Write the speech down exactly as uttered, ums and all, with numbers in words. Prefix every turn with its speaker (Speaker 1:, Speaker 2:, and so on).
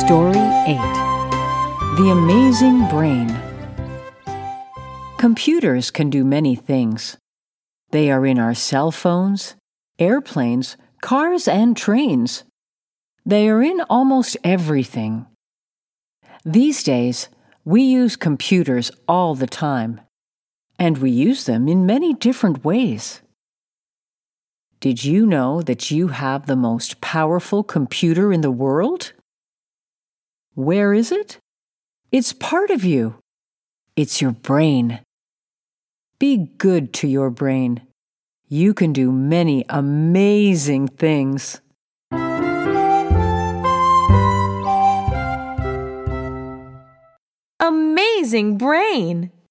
Speaker 1: Story eight. The Amazing Brain. Computers can do many things. They are in our cell phones, airplanes, cars, and trains. They are in almost everything. These days, we use computers all the time, and we use them in many different ways. Did you know that you have the most powerful computer in the world? Where is it? It's part of you. It's your brain. Be good to your brain. You can do many amazing things.
Speaker 2: Amazing brain!